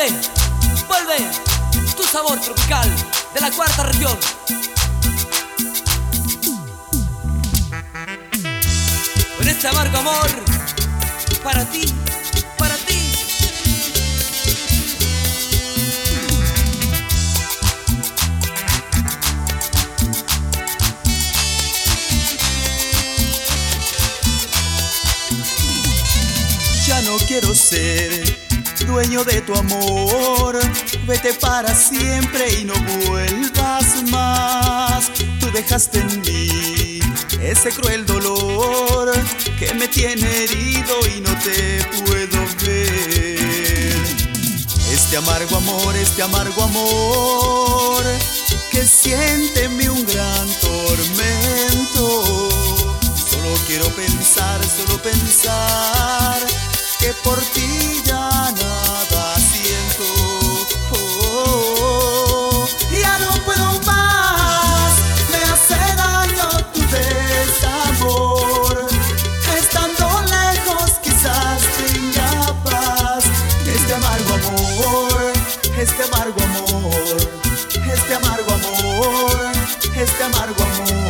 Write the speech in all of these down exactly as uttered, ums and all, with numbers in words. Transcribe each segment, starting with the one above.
Vuelve, vuelve, tu sabor tropical de la cuarta región. Con este amargo amor, para ti, para ti. Ya no quiero ser dueño de tu amor, vete para siempre y no vuelvas más. Tú dejaste en mí ese cruel dolor que me tiene herido y no te puedo ver. Este amargo amor, este amargo amor que siente en mí un gran tormento. Solo quiero pensar, solo pensar que por ti ya nada siento. Oh, oh, oh. Ya no puedo más, me hace daño tu desamor. Estando lejos quizás tenga paz. Este amargo amor, este amargo amor, este amargo amor, este amargo amor.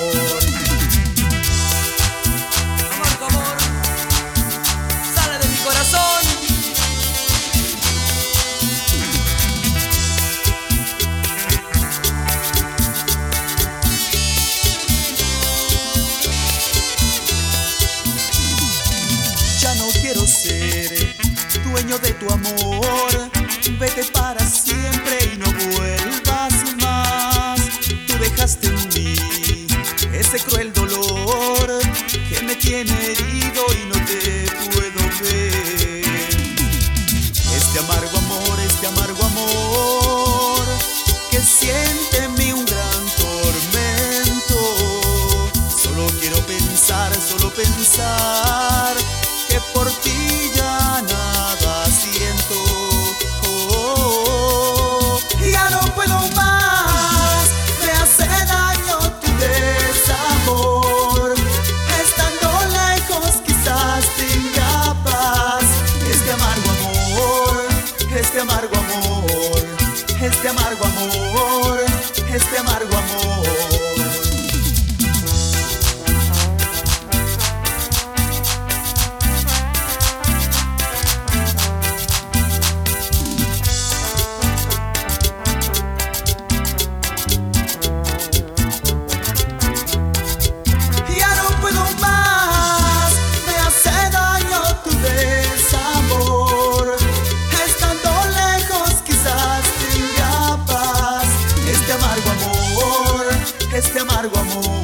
Quiero ser dueño de tu amor, vete para siempre y no vuelvas más. Tú dejaste en mí ese cruel dolor que me tiene herido y no te puedo ver. Este amargo amor, este amargo amor que siente en mí un gran tormento. Solo quiero pensar, solo pensar que por ti ya nada siento. Oh, oh, oh. Ya no puedo más, me hace daño tu desamor. Estando lejos quizás tenga paz. Este amargo amor, este amargo amor, este amargo amor, este amargo amor. Este amargo amor